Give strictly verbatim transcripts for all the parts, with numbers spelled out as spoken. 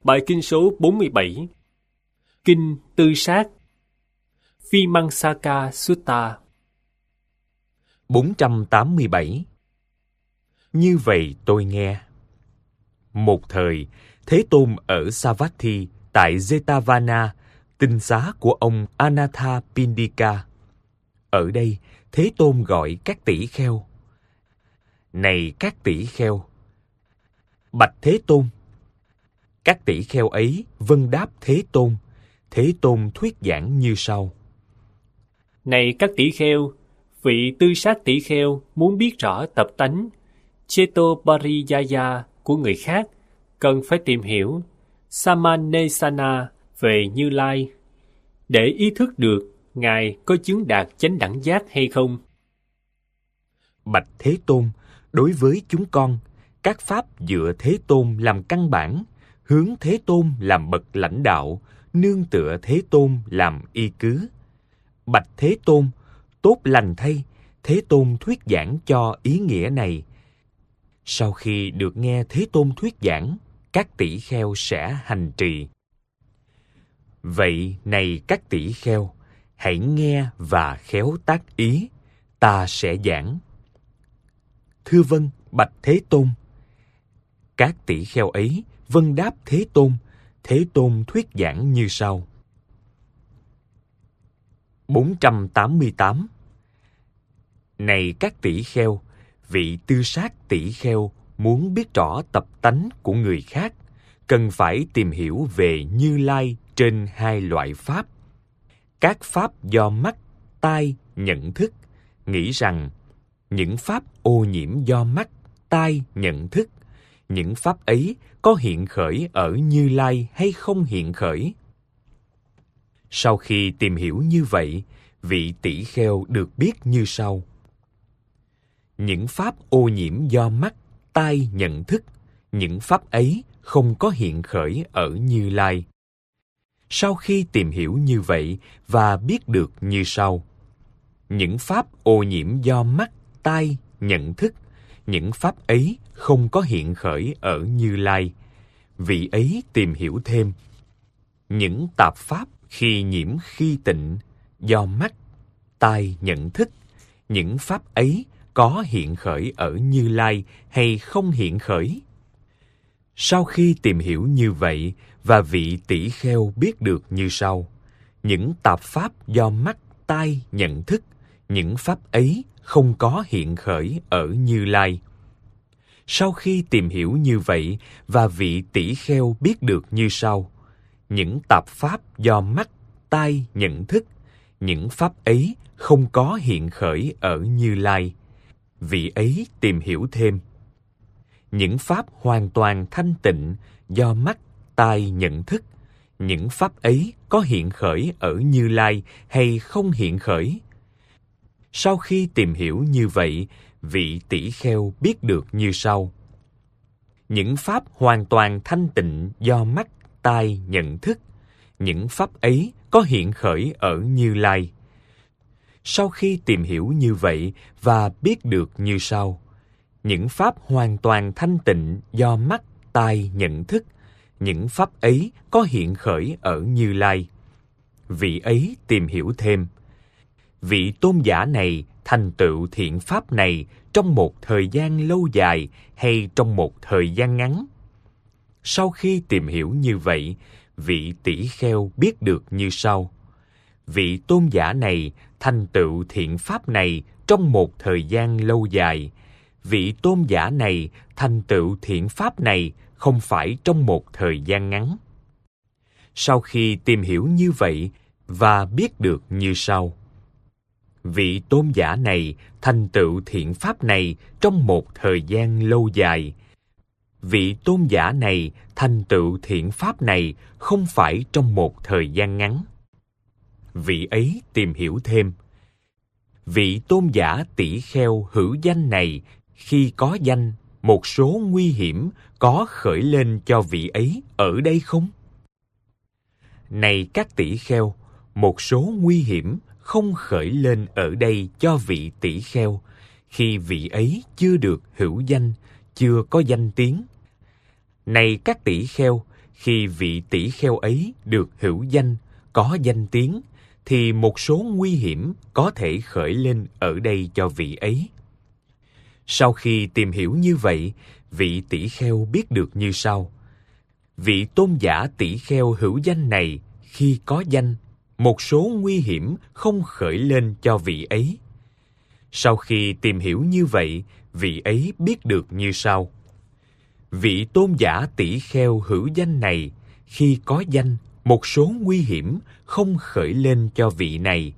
Bài kinh số bốn mươi bảy. Kinh Tư Sát, Vimansaka Sutta. bốn trăm tám mươi bảy. Như vậy tôi nghe. Một thời, Thế Tôn ở Savatthi tại Jetavana, tinh xá của ông Anathapindika. Ở đây, Thế Tôn gọi các tỷ kheo. Này các tỷ kheo! Bạch Thế Tôn! Các tỷ kheo ấy vâng đáp Thế Tôn. Thế Tôn thuyết giảng như sau. Này các tỷ kheo, vị Tư Sát tỷ kheo muốn biết rõ tập tánh Cetopariyaya của người khác, cần phải tìm hiểu Samanesana về Như Lai, để ý thức được Ngài có chứng đạt chánh đẳng giác hay không. Bạch Thế Tôn, đối với chúng con, các pháp dựa Thế Tôn làm căn bản, hướng Thế Tôn làm bậc lãnh đạo, nương tựa Thế Tôn làm y cứ. Bạch Thế Tôn, tốt lành thay, Thế Tôn thuyết giảng cho ý nghĩa này. Sau khi được nghe Thế Tôn thuyết giảng, các tỷ kheo sẽ hành trì. Vậy này các tỷ kheo, hãy nghe và khéo tác ý, ta sẽ giảng. Thưa vâng, bạch Thế Tôn. Các tỷ kheo ấy vâng đáp Thế Tôn. Thế Tôn thuyết giảng như sau. bốn trăm tám mươi tám. Này các tỷ kheo, vị Tư Sát tỷ kheo muốn biết rõ tập tánh của người khác, cần phải tìm hiểu về Như Lai trên hai loại pháp. Các pháp do mắt, tai, nhận thức, nghĩ rằng những pháp ô nhiễm do mắt, tai, nhận thức, những pháp ấy có hiện khởi ở Như Lai hay không hiện khởi. Sau khi tìm hiểu như vậy, vị tỷ kheo được biết như sau. Những pháp ô nhiễm do mắt, tai, nhận thức, những pháp ấy không có hiện khởi ở Như Lai. Sau khi tìm hiểu như vậy và biết được như sau. Những pháp ô nhiễm do mắt, tai, nhận thức, những pháp ấy không có hiện khởi ở Như Lai. Vị ấy tìm hiểu thêm. Những tạp pháp khi nhiễm khi tịnh, do mắt, tai, nhận thức, những pháp ấy có hiện khởi ở Như Lai hay không hiện khởi? Sau khi tìm hiểu như vậy và vị tỷ kheo biết được như sau. Những tạp pháp do mắt, tai, nhận thức, những pháp ấy không có hiện khởi ở Như Lai. Sau khi tìm hiểu như vậy và vị tỷ kheo biết được như sau. Những tạp pháp do mắt, tai, nhận thức, những pháp ấy không có hiện khởi ở Như Lai. Vị ấy tìm hiểu thêm. Những pháp hoàn toàn thanh tịnh do mắt, tai, nhận thức, những pháp ấy có hiện khởi ở Như Lai hay không hiện khởi? Sau khi tìm hiểu như vậy, vị tỷ kheo biết được như sau. Những pháp hoàn toàn thanh tịnh do mắt, tai, nhận thức, những pháp ấy có hiện khởi ở Như Lai. Sau khi tìm hiểu như vậy và biết được như sau. Những pháp hoàn toàn thanh tịnh do mắt, tai, nhận thức, những pháp ấy có hiện khởi ở Như Lai. Vị ấy tìm hiểu thêm. Vị tôn giả này thành tựu thiện pháp này trong một thời gian lâu dài hay trong một thời gian ngắn? Sau khi tìm hiểu như vậy, vị tỷ kheo biết được như sau. Vị tôn giả này thành tựu thiện pháp này trong một thời gian lâu dài. Vị tôn giả này thành tựu thiện pháp này không phải trong một thời gian ngắn. Sau khi tìm hiểu như vậy và biết được như sau. Vị tôn giả này thành tựu thiện pháp này trong một thời gian lâu dài. Vị tôn giả này thành tựu thiện pháp này không phải trong một thời gian ngắn. Vị ấy tìm hiểu thêm. Vị tôn giả tỷ kheo hữu danh này khi có danh, một số nguy hiểm có khởi lên cho vị ấy ở đây không? Này các tỷ kheo, một số nguy hiểm không khởi lên ở đây cho vị tỷ kheo khi vị ấy chưa được hữu danh, chưa có danh tiếng. Này các tỷ kheo, Khi vị tỷ kheo ấy được hữu danh, có danh tiếng, thì một số nguy hiểm có thể khởi lên ở đây cho vị ấy. Sau khi tìm hiểu như vậy, vị tỷ kheo biết được như sau. Vị tôn giả tỷ kheo hữu danh này, khi có danh, một số nguy hiểm không khởi lên cho vị ấy. Sau khi tìm hiểu như vậy, vị ấy biết được như sau. Vị tôn giả tỷ kheo hữu danh này, khi có danh, một số nguy hiểm không khởi lên cho vị này.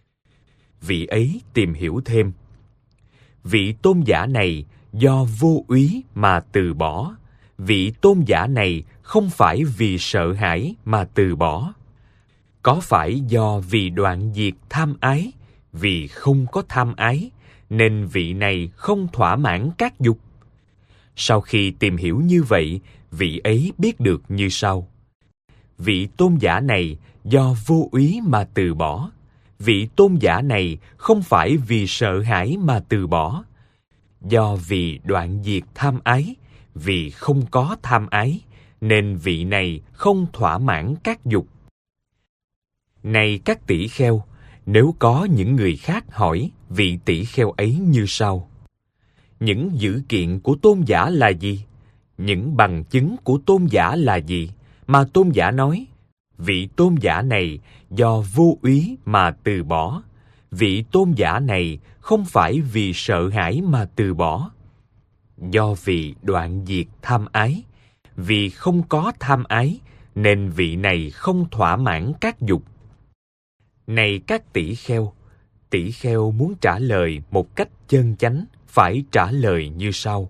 Vị ấy tìm hiểu thêm. Vị tôn giả này do vô úy mà từ bỏ. Vị tôn giả này không phải vì sợ hãi mà từ bỏ. Có phải do vì đoạn diệt tham ái, vì không có tham ái, nên vị này không thỏa mãn các dục? Sau khi tìm hiểu như vậy, vị ấy biết được như sau. Vị tôn giả này do vô úy mà từ bỏ. Vị tôn giả này không phải vì sợ hãi mà từ bỏ. Do vì đoạn diệt tham ái, vì không có tham ái, nên vị này không thỏa mãn các dục. Này các tỷ kheo, nếu có những người khác hỏi vị tỷ kheo ấy như sau. Những dữ kiện của tôn giả là gì? Những bằng chứng của tôn giả là gì? Mà tôn giả nói, vị tôn giả này do vô úy mà từ bỏ. Vị tôn giả này không phải vì sợ hãi mà từ bỏ. Do vì đoạn diệt tham ái, vì không có tham ái, nên vị này không thỏa mãn các dục. Này các tỷ kheo, tỷ kheo muốn trả lời một cách chân chánh, phải trả lời như sau.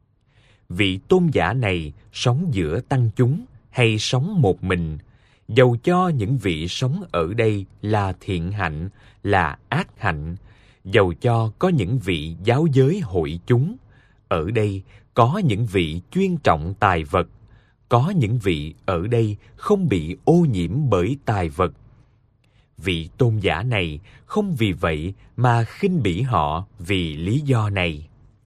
Vị tôn giả này sống giữa tăng chúng hay sống một mình, dầu cho những vị sống ở đây là thiện hạnh, là ác hạnh, dầu cho có những vị giáo giới hội chúng, ở đây có những vị chuyên trọng tài vật, có những vị ở đây không bị ô nhiễm bởi tài vật. Vị tôn giả này không vì vậy mà khinh bỉ họ vì lý do này.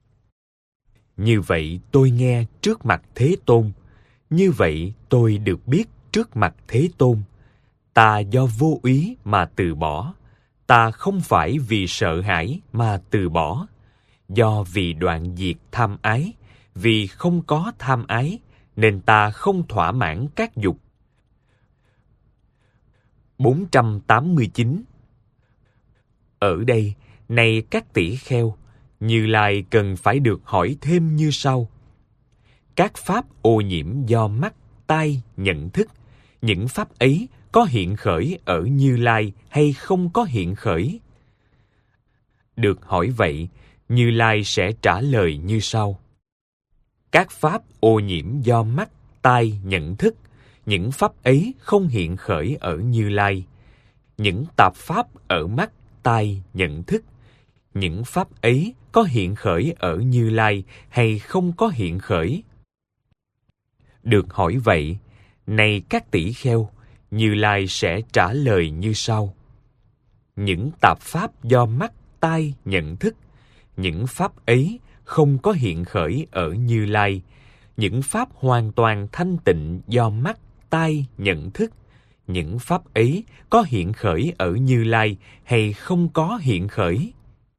Như vậy tôi nghe trước mặt Thế Tôn, như vậy tôi được biết trước mặt Thế Tôn. Ta do vô úy mà từ bỏ, ta không phải vì sợ hãi mà từ bỏ. Do vì đoạn diệt tham ái, vì không có tham ái, nên ta không thỏa mãn các dục. bốn trăm tám mươi chín. Ở đây, này các tỷ kheo, Như Lai cần phải được hỏi thêm như sau. Các pháp ô nhiễm do mắt, tai, nhận thức, những pháp ấy có hiện khởi ở Như Lai hay không có hiện khởi? Được hỏi vậy, Như Lai sẽ trả lời như sau. Các pháp ô nhiễm do mắt, tai, nhận thức, những pháp ấy không hiện khởi ở Như Lai. Những tạp pháp ở mắt, tai, nhận thức, những pháp ấy có hiện khởi ở Như Lai hay không có hiện khởi? Được hỏi vậy, này các tỷ kheo, Như Lai sẽ trả lời như sau. Những tạp pháp do mắt, tai, nhận thức, những pháp ấy không có hiện khởi ở Như Lai. Những pháp hoàn toàn thanh tịnh do mắt, tai, nhận thức, những pháp ấy có hiện khởi ở Như Lai hay không có hiện khởi?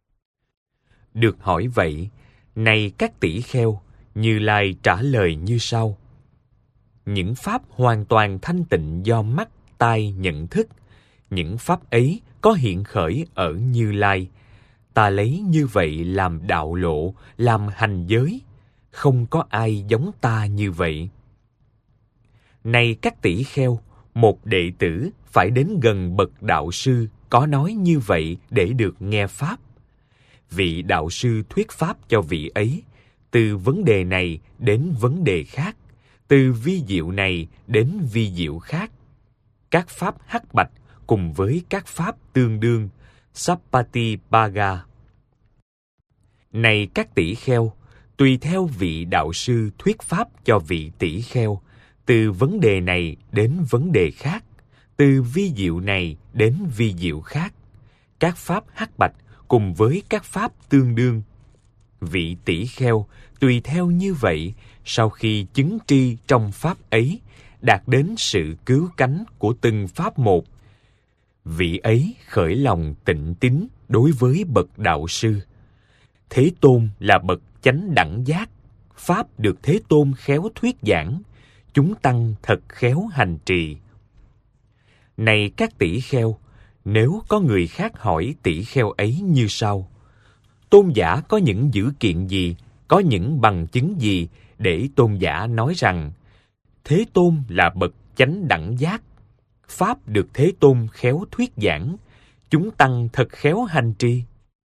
Được hỏi vậy, này các tỷ kheo, Như Lai trả lời như sau. Những pháp hoàn toàn thanh tịnh do mắt, tai, nhận thức, những pháp ấy có hiện khởi ở Như Lai. Ta lấy như vậy làm đạo lộ, làm hành giới. Không có ai giống ta như vậy. Này các tỷ kheo, một đệ tử phải đến gần bậc đạo sư có nói như vậy để được nghe pháp. Vị đạo sư thuyết pháp cho vị ấy, từ vấn đề này đến vấn đề khác, từ vi diệu này đến vi diệu khác. Các pháp hắc bạch cùng với các pháp tương đương, Sappatipagga. Này các tỷ kheo, tùy theo vị đạo sư thuyết pháp cho vị tỷ kheo, từ vấn đề này đến vấn đề khác, từ vi diệu này đến vi diệu khác. Các pháp hắc bạch cùng với các pháp tương đương. Vị tỷ kheo tùy theo như vậy, sau khi chứng tri trong pháp ấy, đạt đến sự cứu cánh của từng pháp một. Vị ấy khởi lòng tịnh tín đối với bậc đạo sư. Thế Tôn là bậc chánh đẳng giác, pháp được Thế Tôn khéo thuyết giảng, chúng tăng thật khéo hành trì. Này các tỷ kheo, nếu có người khác hỏi tỷ kheo ấy như sau: tôn giả có những dữ kiện gì, có những bằng chứng gì để tôn giả nói rằng Thế Tôn là bậc chánh đẳng giác, pháp được Thế Tôn khéo thuyết giảng, chúng tăng thật khéo hành trì?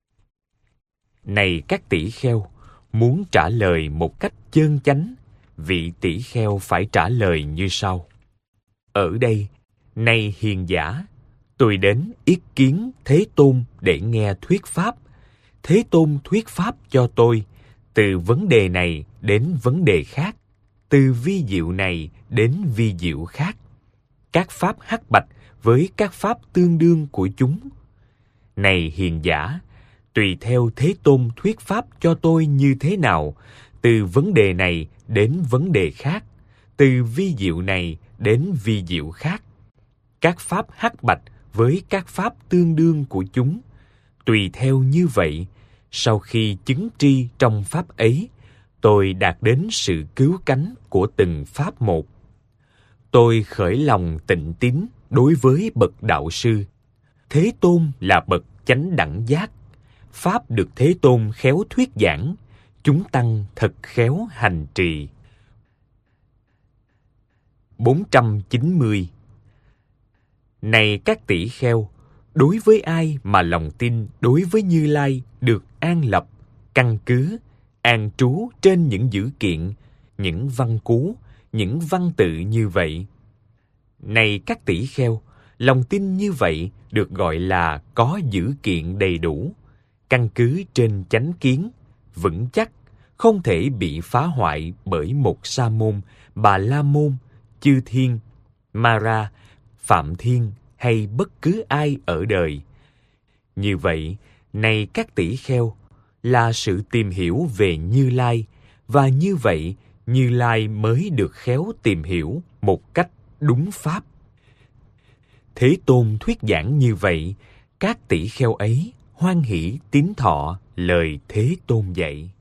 Này các tỷ kheo, muốn trả lời một cách chân chánh, vị tỷ kheo phải trả lời như sau: ở đây, này hiền giả, tôi đến yết kiến Thế Tôn để nghe thuyết pháp. Thế Tôn thuyết pháp cho tôi từ vấn đề này đến vấn đề khác, từ vi diệu này đến vi diệu khác, các pháp hắc bạch với các pháp tương đương của chúng. Này hiền giả, tùy theo Thế Tôn thuyết pháp cho tôi như thế nào, từ vấn đề này đến vấn đề khác, từ vi diệu này đến vi diệu khác, các pháp hắc bạch với các pháp tương đương của chúng. Tùy theo như vậy, sau khi chứng tri trong pháp ấy, tôi đạt đến sự cứu cánh của từng pháp một. Tôi khởi lòng tịnh tín đối với bậc đạo sư. Thế Tôn là bậc chánh đẳng giác, pháp được Thế Tôn khéo thuyết giảng, chúng tăng thật khéo hành trì. bốn trăm chín mươi. Này các tỷ kheo, đối với ai mà lòng tin đối với Như Lai được an lập, căn cứ, an trú trên những dữ kiện, những văn cú, những văn tự như vậy. Này các tỷ kheo, lòng tin như vậy được gọi là có dữ kiện đầy đủ, căn cứ trên chánh kiến, vững chắc, không thể bị phá hoại bởi một sa môn, bà la môn, chư thiên, Mara, Phạm Thiên hay bất cứ ai ở đời. Như vậy, này các tỷ kheo, là sự tìm hiểu về Như Lai, và như vậy Như Lai mới được khéo tìm hiểu một cách đúng pháp. Thế Tôn thuyết giảng như vậy, các tỷ kheo ấy hoan hỷ tín thọ lời Thế Tôn dạy.